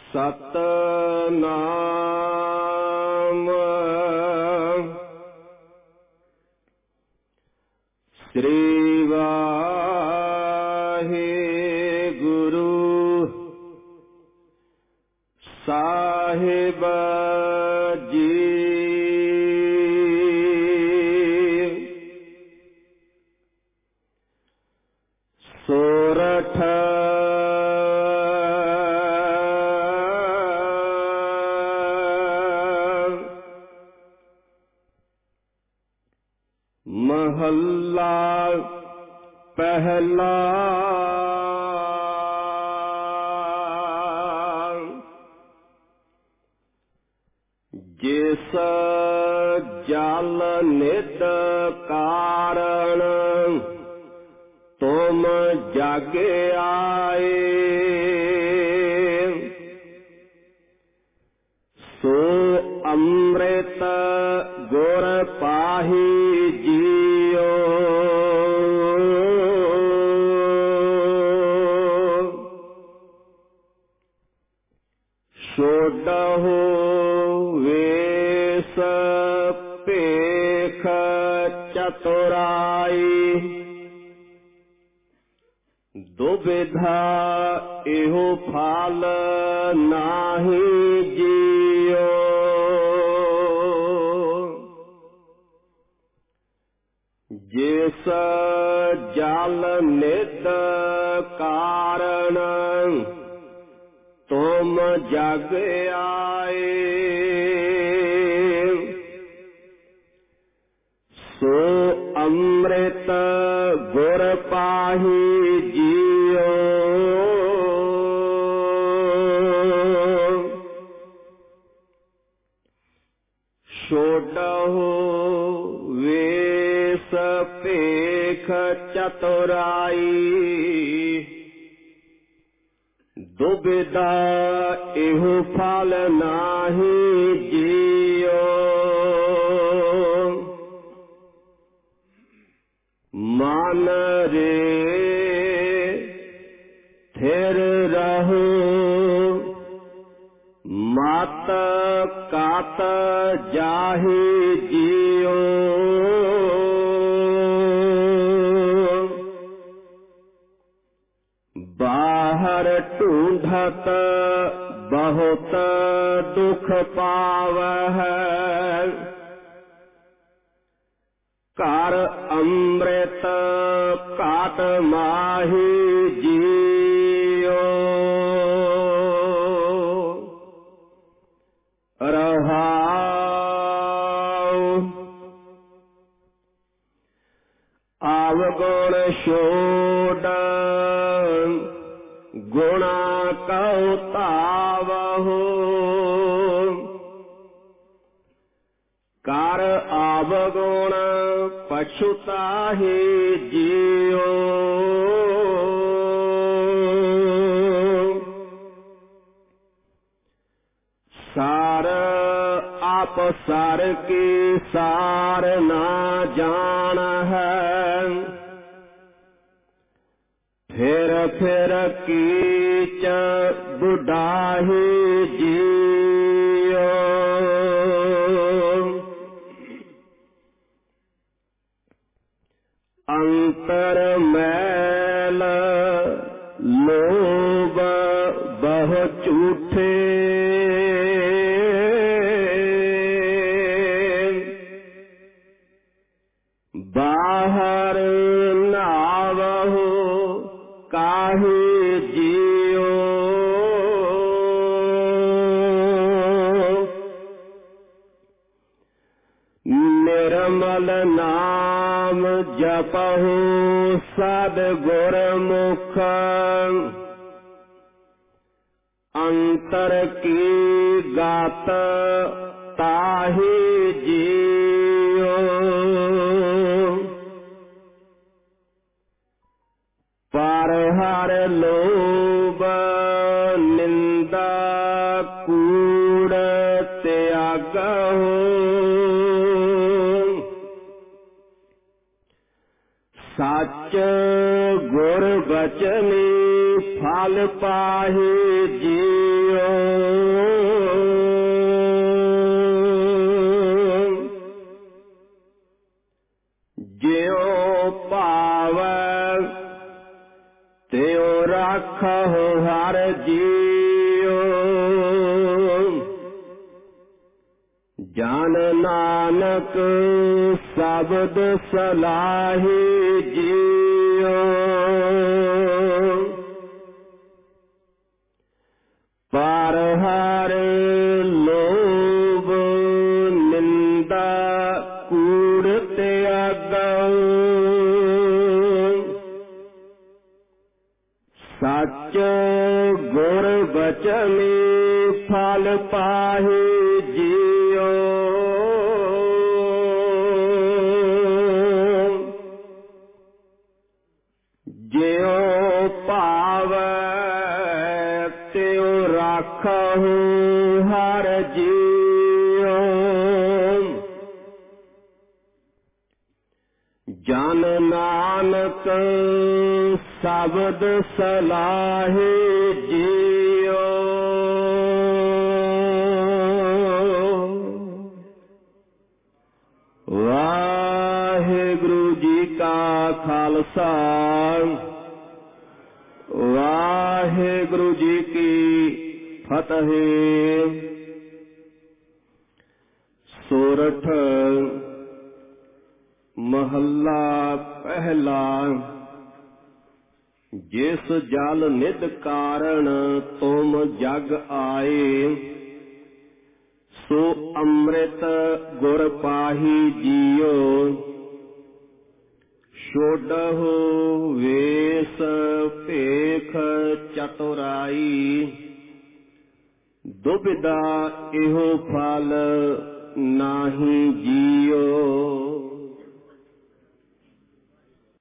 ਸਤਨਾਮ ਸ੍ਰੀ ਵਾਹਿਗੁਰੂ ਸਾਹਿਬ ਜੀ। ਸੋਰਠ ਮਹੱਲਾ ਪਹਿਲਾ। ਜਿਸ ਜਲ ਨਿਤ ਕਾਰਣ ਤੁਮ ਜਗ ਆਏ, ਸੋ ਅੰਮ੍ਰਿਤ ਗੁਰ ਪਾਹੀ ਜੀਓ। ਛੋਡਹੁ ਵੇਸ ਭੇਖ ਚਤੁਰਾਈ, ਦੁਬਿਧਾ ਇਹੋ ਫਲ ਨਾਹੀ ਜੀਓ। ਜਿਸ ਜਲ ਨਿਤ ਕਾਰਣ ਤੁਮ ਜਗ ਆਏ, ਸੋ ਅੰਮ੍ਰਿਤ ਗੁਰ ਪਾਹੀ ਜੀਓ। ਛੋਡਹੁ ਵੇਸ ਭੇਖ ਚਤੁਰਾਈ, ਦੁਬਿਧਾ ਇਹੋ ਫਲ ਨਾਹੀ ਜੀਓ। ਮਨ ਰੇ ਥਿਰ ਰਹੋ, ਮਤ ਕਤ ਜਾਹੀ ਜੀਓ। ਬਾਹਰ ਢੂੰਢਤ ਬਹੁਤ ਦੁਖ ਪਾਵਹਿ, ਘਰ ਅੰਮ੍ਰਿਤ ਘਾਟ ਮਾਹੀ ਜੀਓ। ਰਹਾਉ ਆਵਗੁਣ ਛੋੜ, ਗੁਣਾ ਕਉ ਧਾਵਹੁ। ਕਰ ਆਵਗੁਣ ਪਛੁਤਾਹੀ ਜੀਓ। ਸਾਰ ਆਪ ਸਾਰ ਕੀ ਸਾਰ ਨਾ ਜਾਣ ਹੈ, ਫਿਰ ਫਿਰ ਕੀਚ ਬੁਢਾਹੀ ਜੀਓ। ਅੰਤਰ ਮੈਲ ਲੋਭ ਬਹੁ ਝੂਠੇ, ਬਾਹਰ ਨਾਵਹੁ ਕਾਹੀ ਜੀਓ। ਨਿਰਮਲ ਨਾਮ ਜਪਹੁ ਸਦ ਗੁਰਮੁਖ, ਅੰਤਰ ਕੀ ਗਾਤ ਤਾਹੀ ਜੀਓ। ਪਰ ਹਰ ਲੋਭ ਨਿੰਦਾ ਕੂੜ ਤਿਆਗਹੁ, ਸੱਚ ਗੁਰ ਬਚਨੀ ਫਲ ਪਾਹੀ ਜੀਓ। ਜੀਓ। ਜਨ ਨਾਨਕ ਸ਼ਬਦ ਸਲਾਹੀ ਜੀਓ। ਪਰ ਹਰ ਲੋਭ ਨਿੰਦਾ ਕੂੜ ਤਿਆਗਉ। ਸੱਚ ਗੁਰ ਬਚਨੀ ਫਲ ਪਾਹੀ ਜੀਓ। ਜਿਉ ਭਾਵੈ ਤਿਉ ਰਾਖਹੁ ਹਰ ਜੀਓ। ਜਨ ਨਾਨਕ ਸ਼ਬਦ ਸਲਾਹੀ ਜੀਓ। ਵਾਹਿਗੁਰੂ ਜੀ ਕਾ ਖਾਲਸਾ ਵਾਹਿਗੁਰੂ ਜੀ ਕੀ ਫਤਿਹ। ਸੋਰਠ ਮਹੱਲਾ ਪਹਿਲਾ। ਜਿਸ ਜਲ ਨਿਧ ਕਾਰਣ ਤੁਮ ਜਗ ਆਏ। ਸੋ ਅੰਮ੍ਰਿਤ ਗੁਰ ਪਾਹੀ ਜੀਓ। ਛੋਡਹੁ ਵੇਸ ਭੇਖ ਚਤੁਰਾਈ। ਦੁਬਿਧਾ ਇਹੋ ਫਲ ਨਾਹੀ ਜੀਓ।